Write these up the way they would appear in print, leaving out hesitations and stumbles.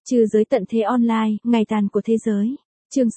Trừ giới tận thế online, ngày tàn của thế giới. Chương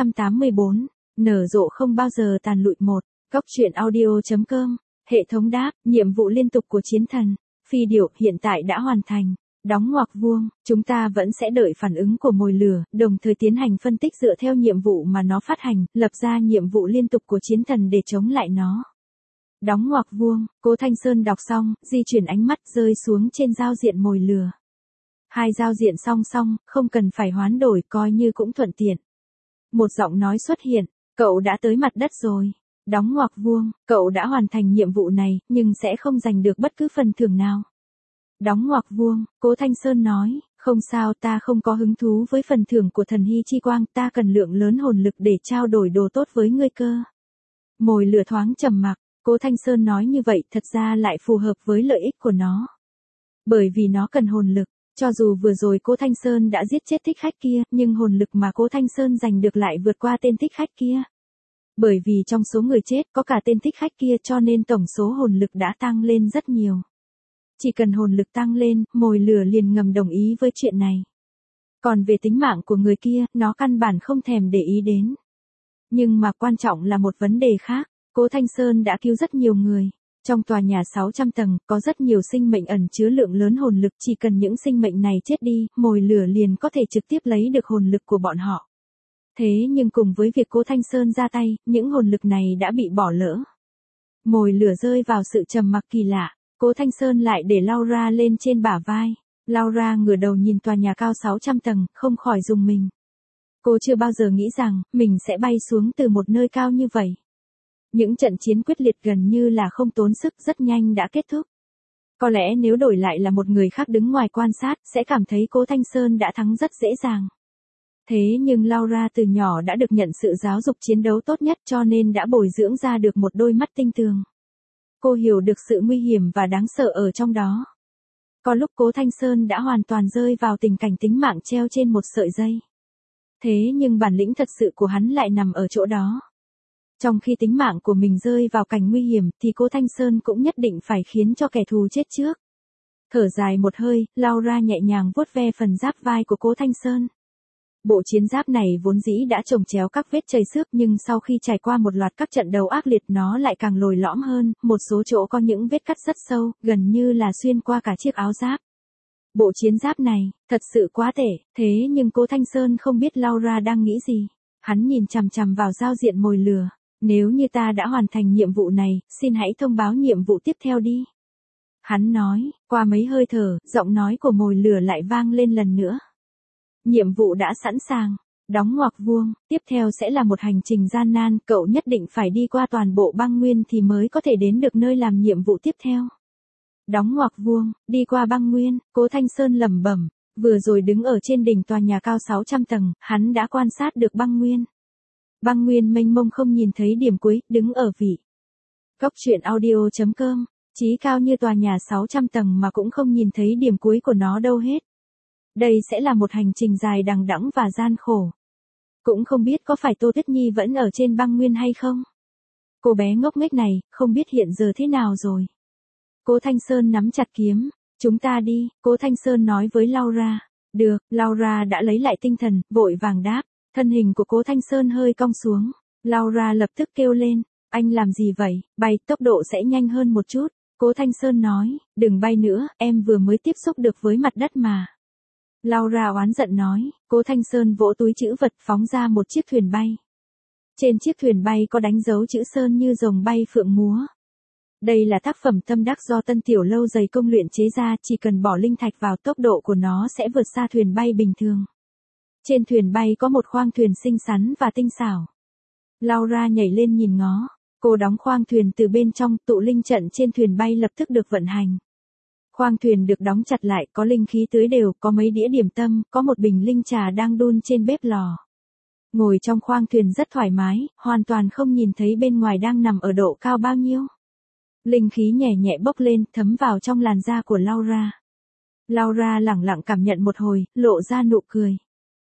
684. Nở rộ không bao giờ tàn lụi một. Góc truyện audio.com. Hệ thống đáp, nhiệm vụ liên tục của chiến thần. Phi điệu hiện tại đã hoàn thành. Đóng ngoặc vuông, chúng ta vẫn sẽ đợi phản ứng của mồi lửa, đồng thời tiến hành phân tích dựa theo nhiệm vụ mà nó phát hành, lập ra nhiệm vụ liên tục của chiến thần để chống lại nó. Đóng ngoặc vuông, Cố Thanh Sơn đọc xong, di chuyển ánh mắt rơi xuống trên giao diện mồi lửa. Hai giao diện song song, không cần phải hoán đổi, coi như cũng thuận tiện. Một giọng nói xuất hiện, cậu đã tới mặt đất rồi. Đóng ngoặc vuông, cậu đã hoàn thành nhiệm vụ này, nhưng sẽ không giành được bất cứ phần thưởng nào. Đóng ngoặc vuông, Cố Thanh Sơn nói, không sao, ta không có hứng thú với phần thưởng của thần hy chi quang, ta cần lượng lớn hồn lực để trao đổi đồ tốt với ngươi cơ. Mồi lửa thoáng trầm mặc, Cố Thanh Sơn nói như vậy thật ra lại phù hợp với lợi ích của nó. Bởi vì nó cần hồn lực, cho dù vừa rồi Cố Thanh Sơn đã giết chết thích khách kia, nhưng hồn lực mà Cố Thanh Sơn giành được lại vượt qua tên thích khách kia. Bởi vì trong số người chết có cả tên thích khách kia cho nên tổng số hồn lực đã tăng lên rất nhiều. Chỉ cần hồn lực tăng lên, mồi lửa liền ngầm đồng ý với chuyện này. Còn về tính mạng của người kia, nó căn bản không thèm để ý đến. Nhưng mà quan trọng là một vấn đề khác, Cố Thanh Sơn đã cứu rất nhiều người. Trong tòa nhà 600 tầng, có rất nhiều sinh mệnh ẩn chứa lượng lớn hồn lực, chỉ cần những sinh mệnh này chết đi, mồi lửa liền có thể trực tiếp lấy được hồn lực của bọn họ. Thế nhưng cùng với việc Cố Thanh Sơn ra tay, những hồn lực này đã bị bỏ lỡ. Mồi lửa rơi vào sự trầm mặc kỳ lạ. Cố Thanh Sơn lại để Laura lên trên bả vai. Laura ngửa đầu nhìn tòa nhà cao 600 tầng, không khỏi rùng mình. Cô chưa bao giờ nghĩ rằng, mình sẽ bay xuống từ một nơi cao như vậy. Những trận chiến quyết liệt gần như là không tốn sức, rất nhanh đã kết thúc. Có lẽ nếu đổi lại là một người khác đứng ngoài quan sát, sẽ cảm thấy Cố Thanh Sơn đã thắng rất dễ dàng. Thế nhưng Laura từ nhỏ đã được nhận sự giáo dục chiến đấu tốt nhất cho nên đã bồi dưỡng ra được một đôi mắt tinh tường. Cô hiểu được sự nguy hiểm và đáng sợ ở trong đó. Có lúc Cố Thanh Sơn đã hoàn toàn rơi vào tình cảnh tính mạng treo trên một sợi dây. Thế nhưng bản lĩnh thật sự của hắn lại nằm ở chỗ đó. Trong khi tính mạng của mình rơi vào cảnh nguy hiểm thì Cố Thanh Sơn cũng nhất định phải khiến cho kẻ thù chết trước. Thở dài một hơi, Laura nhẹ nhàng vuốt ve phần giáp vai của Cố Thanh Sơn. Bộ chiến giáp này vốn dĩ đã chồng chéo các vết chảy xước nhưng sau khi trải qua một loạt các trận đấu ác liệt nó lại càng lồi lõm hơn, một số chỗ có những vết cắt rất sâu, gần như là xuyên qua cả chiếc áo giáp. Bộ chiến giáp này, thật sự quá tệ, thế nhưng Cố Thanh Sơn không biết Laura đang nghĩ gì. Hắn nhìn chằm chằm vào giao diện mồi lửa, nếu như ta đã hoàn thành nhiệm vụ này, xin hãy thông báo nhiệm vụ tiếp theo đi. Hắn nói, qua mấy hơi thở, giọng nói của mồi lửa lại vang lên lần nữa. Nhiệm vụ đã sẵn sàng. Đóng ngoặc vuông, tiếp theo sẽ là một hành trình gian nan, cậu nhất định phải đi qua toàn bộ băng nguyên thì mới có thể đến được nơi làm nhiệm vụ tiếp theo. Đóng ngoặc vuông, đi qua băng nguyên, Cố Thanh Sơn lẩm bẩm, vừa rồi đứng ở trên đỉnh tòa nhà cao 600 tầng, hắn đã quan sát được băng nguyên. Băng nguyên mênh mông không nhìn thấy điểm cuối, đứng ở vị. Góc truyện audio.com, chí cao như tòa nhà 600 tầng mà cũng không nhìn thấy điểm cuối của nó đâu hết. Đây sẽ là một hành trình dài đằng đẵng và gian khổ. Cũng không biết có phải Tô Tuyết Nhi vẫn ở trên băng nguyên hay không. Cô bé ngốc nghếch này, không biết hiện giờ thế nào rồi. Cố Thanh Sơn nắm chặt kiếm. Chúng ta đi, Cố Thanh Sơn nói với Laura. Được, Laura đã lấy lại tinh thần, vội vàng đáp. Thân hình của Cố Thanh Sơn hơi cong xuống. Laura lập tức kêu lên. Anh làm gì vậy, bay, tốc độ sẽ nhanh hơn một chút. Cố Thanh Sơn nói, đừng bay nữa, em vừa mới tiếp xúc được với mặt đất mà. Laura oán giận nói, Cố Thanh Sơn vỗ túi trữ vật phóng ra một chiếc thuyền bay. Trên chiếc thuyền bay có đánh dấu chữ sơn như rồng bay phượng múa. Đây là tác phẩm tâm đắc do Tân Tiểu Lâu dày công luyện chế ra, chỉ cần bỏ linh thạch vào tốc độ của nó sẽ vượt xa thuyền bay bình thường. Trên thuyền bay có một khoang thuyền xinh xắn và tinh xảo. Laura nhảy lên nhìn ngó, cô đóng khoang thuyền từ bên trong, tụ linh trận trên thuyền bay lập tức được vận hành. Khoang thuyền được đóng chặt lại, có linh khí tưới đều, có mấy đĩa điểm tâm, có một bình linh trà đang đun trên bếp lò. Ngồi trong khoang thuyền rất thoải mái, hoàn toàn không nhìn thấy bên ngoài đang nằm ở độ cao bao nhiêu. Linh khí nhẹ nhẹ bốc lên, thấm vào trong làn da của Laura. Laura lẳng lặng cảm nhận một hồi, lộ ra nụ cười.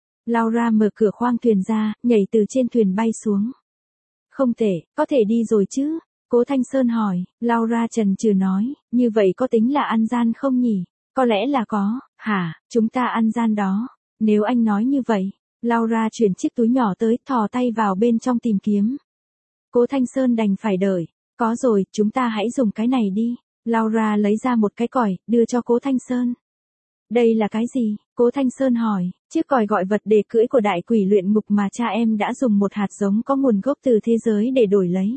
Laura mở cửa khoang thuyền ra, nhảy từ trên thuyền bay xuống. Không tệ, có thể đi rồi chứ? Cố Thanh Sơn hỏi, Laura chần chừ nói, như vậy có tính là ăn gian không nhỉ? Có lẽ là có, hả, chúng ta ăn gian đó. Nếu anh nói như vậy, Laura chuyển chiếc túi nhỏ tới, thò tay vào bên trong tìm kiếm. Cố Thanh Sơn đành phải đợi. Có rồi, chúng ta hãy dùng cái này đi. Laura lấy ra một cái còi, đưa cho Cố Thanh Sơn. Đây là cái gì? Cố Thanh Sơn hỏi. Chiếc còi gọi vật để cưỡi của đại quỷ luyện ngục mà cha em đã dùng một hạt giống có nguồn gốc từ thế giới để đổi lấy.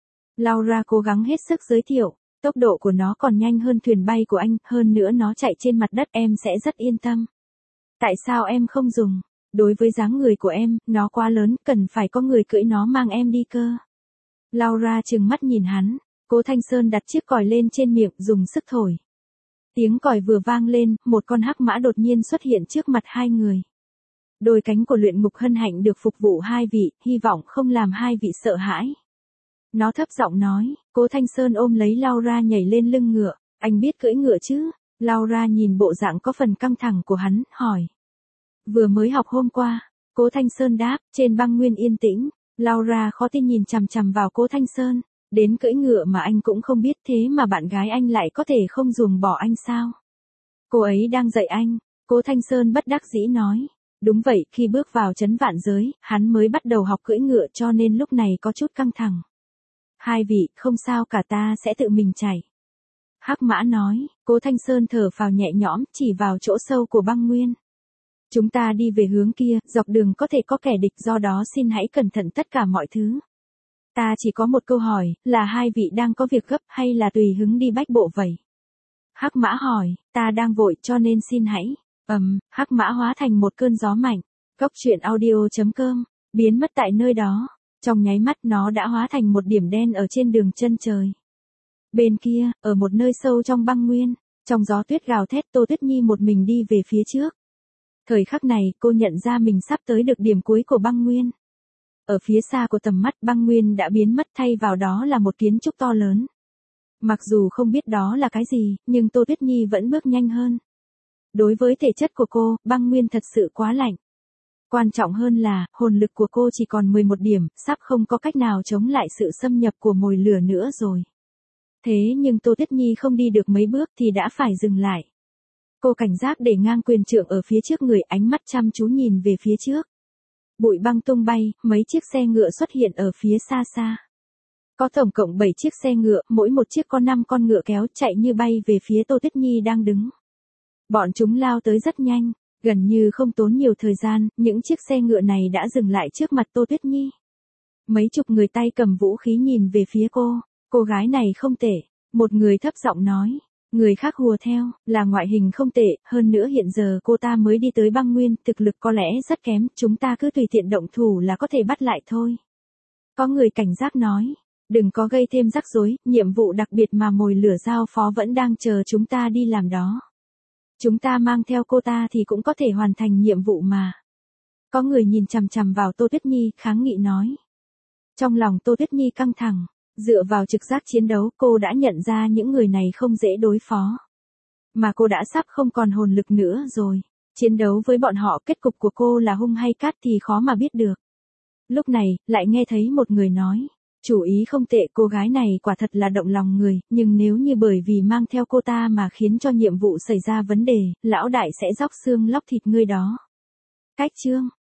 Laura cố gắng hết sức giới thiệu. Tốc độ của nó còn nhanh hơn thuyền bay của anh, hơn nữa nó chạy trên mặt đất, em sẽ rất yên tâm. Tại sao em không dùng? Đối với dáng người của em, nó quá lớn, cần phải có người cưỡi nó mang em đi cơ. Laura trừng mắt nhìn hắn. Cố Thanh Sơn đặt chiếc còi lên trên miệng, dùng sức thổi. Tiếng còi vừa vang lên, một con hắc mã đột nhiên xuất hiện trước mặt hai người. Đôi cánh của luyện ngục hân hạnh được phục vụ hai vị, hy vọng không làm hai vị sợ hãi. Nó thấp giọng nói. Cố Thanh Sơn ôm lấy Laura nhảy lên lưng ngựa. Anh biết cưỡi ngựa chứ? Laura nhìn bộ dạng có phần căng thẳng của hắn, hỏi. Vừa mới học hôm qua. Cố Thanh Sơn đáp. Trên băng nguyên yên tĩnh. Laura khó tin nhìn chằm chằm vào Cố Thanh Sơn. Đến cưỡi ngựa mà anh cũng không biết, thế mà bạn gái anh lại có thể không ruồng bỏ anh sao? Cô ấy đang dạy anh. Cố Thanh Sơn bất đắc dĩ nói. Đúng vậy, khi bước vào trấn vạn giới, hắn mới bắt đầu học cưỡi ngựa cho nên lúc này có chút căng thẳng. Hai vị, không sao cả, ta sẽ tự mình chạy. Hắc mã nói. Cố Thanh Sơn thở phào nhẹ nhõm, chỉ vào chỗ sâu của băng nguyên. Chúng ta đi về hướng kia, dọc đường có thể có kẻ địch, do đó xin hãy cẩn thận tất cả mọi thứ. Ta chỉ có một câu hỏi, là hai vị đang có việc gấp hay là tùy hứng đi bách bộ vậy? Hắc mã hỏi. Ta đang vội cho nên xin hãy. Hắc mã hóa thành một cơn gió mạnh. Góc truyện audio.com, biến mất tại nơi đó. Trong nháy mắt nó đã hóa thành một điểm đen ở trên đường chân trời. Bên kia, ở một nơi sâu trong băng nguyên, trong gió tuyết gào thét, Tô Tuyết Nhi một mình đi về phía trước. Thời khắc này, cô nhận ra mình sắp tới được điểm cuối của băng nguyên. Ở phía xa của tầm mắt, băng nguyên đã biến mất, thay vào đó là một kiến trúc to lớn. Mặc dù không biết đó là cái gì, nhưng Tô Tuyết Nhi vẫn bước nhanh hơn. Đối với thể chất của cô, băng nguyên thật sự quá lạnh. Quan trọng hơn là, hồn lực của cô chỉ còn 11 điểm, sắp không có cách nào chống lại sự xâm nhập của mồi lửa nữa rồi. Thế nhưng Tô Tuyết Nhi không đi được mấy bước thì đã phải dừng lại. Cô cảnh giác để ngang quyền trượng ở phía trước người, ánh mắt chăm chú nhìn về phía trước. Bụi băng tung bay, mấy chiếc xe ngựa xuất hiện ở phía xa xa. Có tổng cộng 7 chiếc xe ngựa, mỗi một chiếc có 5 con ngựa kéo, chạy như bay về phía Tô Tuyết Nhi đang đứng. Bọn chúng lao tới rất nhanh, gần như không tốn nhiều thời gian, những chiếc xe ngựa này đã dừng lại trước mặt Tô Tuyết Nhi. Mấy chục người tay cầm vũ khí nhìn về phía cô gái này không tệ, một người thấp giọng nói. Người khác hùa theo, là ngoại hình không tệ, hơn nữa hiện giờ cô ta mới đi tới băng nguyên, thực lực có lẽ rất kém, chúng ta cứ tùy tiện động thủ là có thể bắt lại thôi. Có người cảnh giác nói, đừng có gây thêm rắc rối, nhiệm vụ đặc biệt mà mồi lửa giao phó vẫn đang chờ chúng ta đi làm đó. Chúng ta mang theo cô ta thì cũng có thể hoàn thành nhiệm vụ mà. Có người nhìn chằm chằm vào Tô Tuyết Nhi, kháng nghị nói. Trong lòng Tô Tuyết Nhi căng thẳng. Dựa vào trực giác chiến đấu, cô đã nhận ra những người này không dễ đối phó. Mà cô đã sắp không còn hồn lực nữa rồi. Chiến đấu với bọn họ, kết cục của cô là hung hay cát thì khó mà biết được. Lúc này, lại nghe thấy một người nói. Chủ ý không tệ, cô gái này quả thật là động lòng người, nhưng nếu như bởi vì mang theo cô ta mà khiến cho nhiệm vụ xảy ra vấn đề, lão đại sẽ róc xương lóc thịt ngươi đó. Cách chương